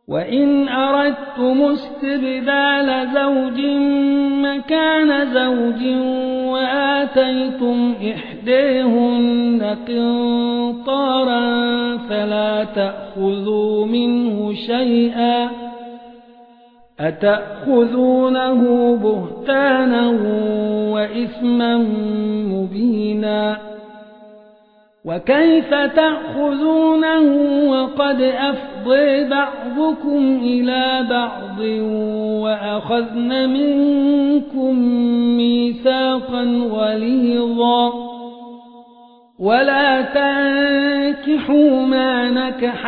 وإن أردتم استبدال زوج مكان زوج وآتيتم إحداهن قنطارا فلا تأخذوا منه شيئا أتأخذونه بهتانا وإثما مبينا وكيف تأخذونه وقد أفضى بعضكم إلى بعض وأخذن منكم ميثاقا غليظا ولا تنكحوا ما نكح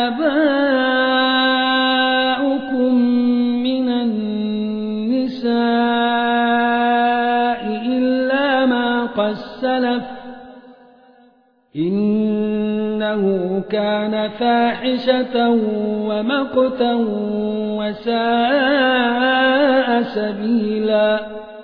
آباؤكم من النساء إلا ما قد سلف إنه كان فاحشة ومقتا وساء سبيلا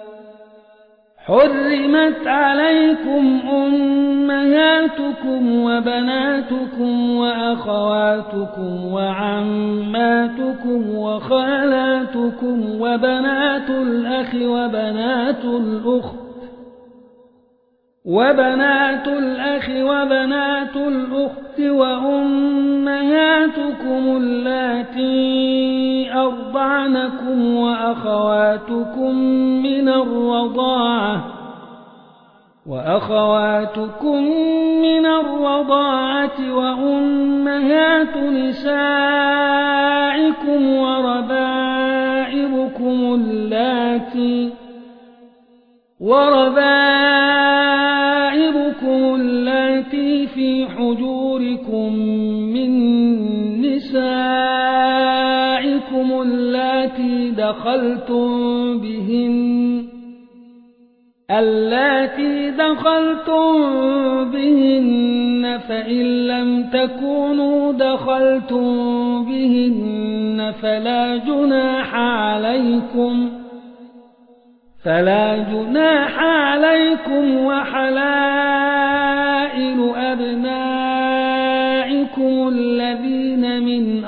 حرمت عليكم أمهاتكم وبناتكم وأخواتكم وعماتكم وخالاتكم وبنات الأخ وبنات الأخت وأمهاتكم اللاتي أرضعنكم وأخواتكم من الرضاعة وأمهات نسائكم وربائبكم اللاتي في حجوركم من نسائكم اللاتي دخلتم بهن فإن لم تكونوا دخلتم بهن فلا جناح عليكم وحلائل أبنائكم الذين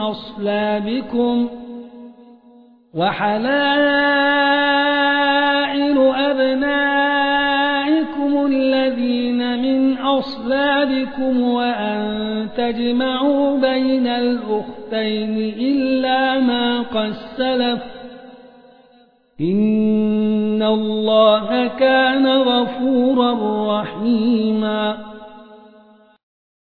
من أصلابكم وأن تجمعوا بين الأختين إلا ما قد سلف إن الله كان غفورا رحيما